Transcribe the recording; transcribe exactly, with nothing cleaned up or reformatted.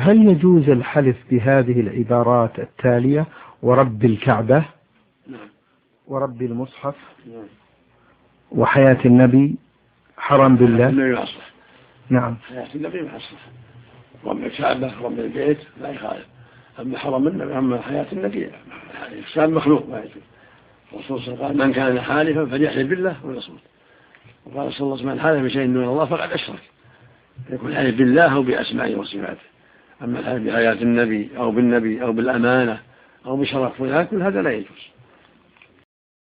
هل يجوز الحلف بهذه العبارات التالية: ورب الكعبة، نعم، ورب المصحف، نعم، وحياة النبي، حرام بالله؟ النبي أصلح. نعم. حياة النبي أصلح. رب الكعبة، رب البيت لا يخالف. أما حرم النبي، أما حياة النبي إحسان مخلوق ما يجوز. الرسول صلى الله عليه وسلم قال: من كان حالفا فليحلف بالله وليصمت. وقال صلى الله عليه وسلم: من حلف بشيء دون الله فقد أشرك. يكون حلف بالله أو بأسمائه وصفاته. أما الحلف بحياة النبي أو بالنبي أو بالأمانة أو بشرف فلان كل هذا لا يجوز.